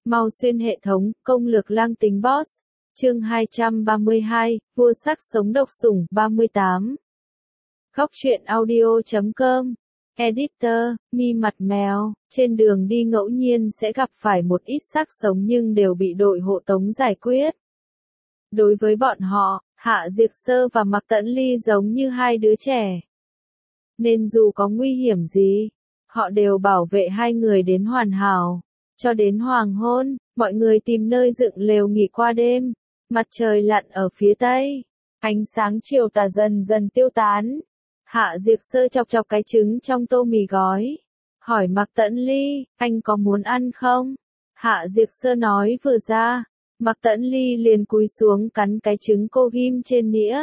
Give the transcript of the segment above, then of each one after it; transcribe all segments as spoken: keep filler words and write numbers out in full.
Mau xuyên hệ thống, công lược lang tính boss. Chương hai trăm ba mươi hai, vua sắc sống độc sủng, ba mươi tám. Góc truyện audio chấm com. Editor, mi mặt mèo, trên đường đi ngẫu nhiên sẽ gặp phải một ít xác sống nhưng đều bị đội hộ tống giải quyết. Đối với bọn họ, Hạ Diệt Sơ và Mạc Tẫn Ly giống như hai đứa trẻ. Nên dù có nguy hiểm gì, họ đều bảo vệ hai người đến hoàn hảo. Cho đến hoàng hôn, mọi người tìm nơi dựng lều nghỉ qua đêm. Mặt trời lặn ở phía tây, ánh sáng chiều tà dần dần tiêu tán. Hạ Diệt Sơ chọc chọc cái trứng trong tô mì gói, hỏi Mạc Tẫn Ly, anh có muốn ăn không? Hạ Diệt Sơ nói vừa ra, Mạc Tẫn Ly liền cúi xuống cắn cái trứng cô ghim trên nĩa.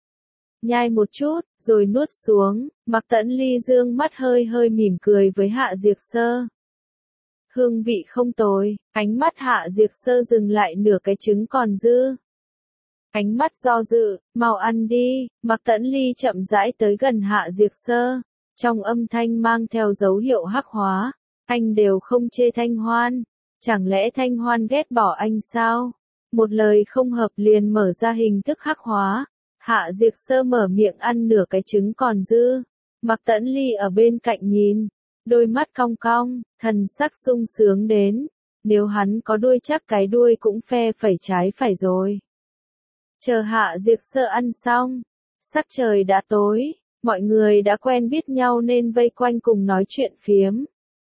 Nhai một chút, rồi nuốt xuống. Mạc Tẫn Ly dương mắt hơi hơi mỉm cười với Hạ Diệt Sơ. Hương vị không tồi, ánh mắt Hạ Diệt Sơ dừng lại nửa cái trứng còn dư. Ánh mắt do dự, mau ăn đi. Mạc Tẫn Ly chậm rãi tới gần Hạ Diệt Sơ, trong âm thanh mang theo dấu hiệu hắc hóa. Anh đều không chê Thanh Hoan, chẳng lẽ Thanh Hoan ghét bỏ anh sao? Một lời không hợp liền mở ra hình thức hắc hóa. Hạ Diệt Sơ mở miệng ăn nửa cái trứng còn dư. Mạc Tẫn Ly ở bên cạnh nhìn, đôi mắt cong cong, thần sắc sung sướng đến. Nếu hắn có đuôi chắc cái đuôi cũng phe phẩy trái phải rồi. Chờ Hạ Diệt Sơ ăn xong, sắc trời đã tối, mọi người đã quen biết nhau nên vây quanh cùng nói chuyện phiếm.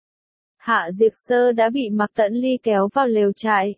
Hạ Diệt Sơ đã bị Mạc Tẫn Ly kéo vào lều trại.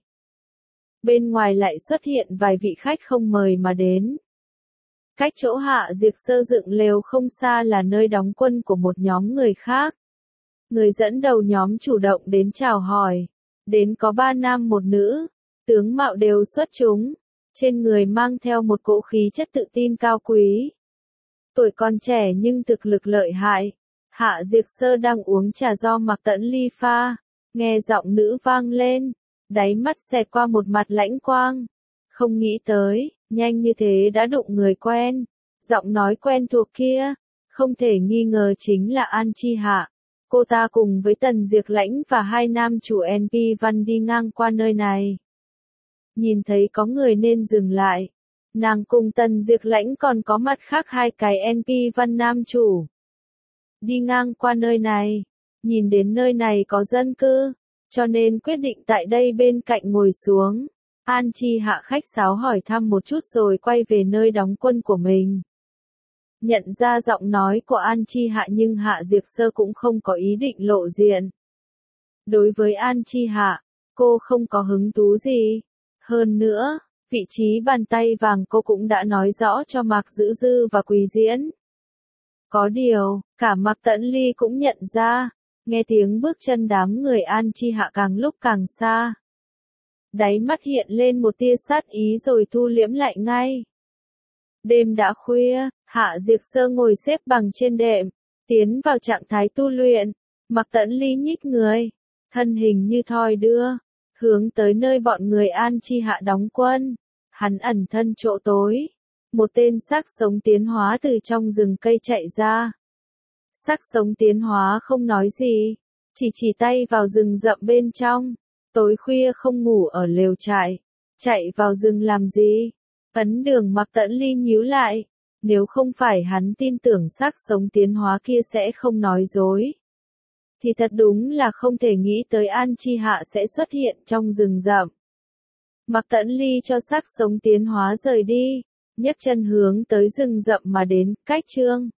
Bên ngoài lại xuất hiện vài vị khách không mời mà đến. Cách chỗ Hạ Diệt Sơ dựng lều không xa là nơi đóng quân của một nhóm người khác. Người dẫn đầu nhóm chủ động đến chào hỏi. Đến có ba nam một nữ, tướng mạo đều xuất chúng. Trên người mang theo một cỗ khí chất tự tin cao quý. Tuổi còn trẻ nhưng thực lực lợi hại. Hạ Diệt Sơ đang uống trà do Mạc Tẫn Ly pha. Nghe giọng nữ vang lên. Đáy mắt xẹt qua một mặt lãnh quang. Không nghĩ tới, nhanh như thế đã đụng người quen. Giọng nói quen thuộc kia, không thể nghi ngờ chính là An Chi Hạ. Cô ta cùng với Tần Diệt Lãnh và hai nam chủ en pê Văn đi ngang qua nơi này. Nhìn thấy có người nên dừng lại. Nàng cùng Tần Diệt Lãnh còn có mặt khác hai cái en pê Văn nam chủ. Đi ngang qua nơi này, nhìn đến nơi này có dân cư, cho nên quyết định tại đây bên cạnh ngồi xuống. An Chi Hạ khách sáo hỏi thăm một chút rồi quay về nơi đóng quân của mình. Nhận ra giọng nói của An Chi Hạ nhưng Hạ Diệt Sơ cũng không có ý định lộ diện. Đối với An Chi Hạ, cô không có hứng thú gì. Hơn nữa, vị trí bàn tay vàng cô cũng đã nói rõ cho Mạc Dữ Dư và Quý Diễn. Có điều, cả Mạc Tẫn Ly cũng nhận ra, nghe tiếng bước chân đám người An Chi Hạ càng lúc càng xa. Đáy mắt hiện lên một tia sát ý rồi thu liễm lại ngay. Đêm đã khuya, Hạ Diệt Sơ ngồi xếp bằng trên đệm, tiến vào trạng thái tu luyện. Mạc Tẫn Ly nhích người, thân hình như thoi đưa, hướng tới nơi bọn người An Chi Hạ đóng quân. Hắn ẩn thân chỗ tối. Một tên xác sống tiến hóa từ trong rừng cây chạy ra. Xác sống tiến hóa không nói gì, chỉ chỉ tay vào rừng rậm bên trong. Tối khuya không ngủ ở lều trại, chạy vào rừng làm gì? Ấn Đường Mạc Tẫn Ly nhíu lại, nếu không phải hắn tin tưởng xác sống tiến hóa kia sẽ không nói dối, thì thật đúng là không thể nghĩ tới An Chi Hạ sẽ xuất hiện trong rừng rậm. Mạc Tẫn Ly cho xác sống tiến hóa rời đi, nhấc chân hướng tới rừng rậm mà đến. Cách chương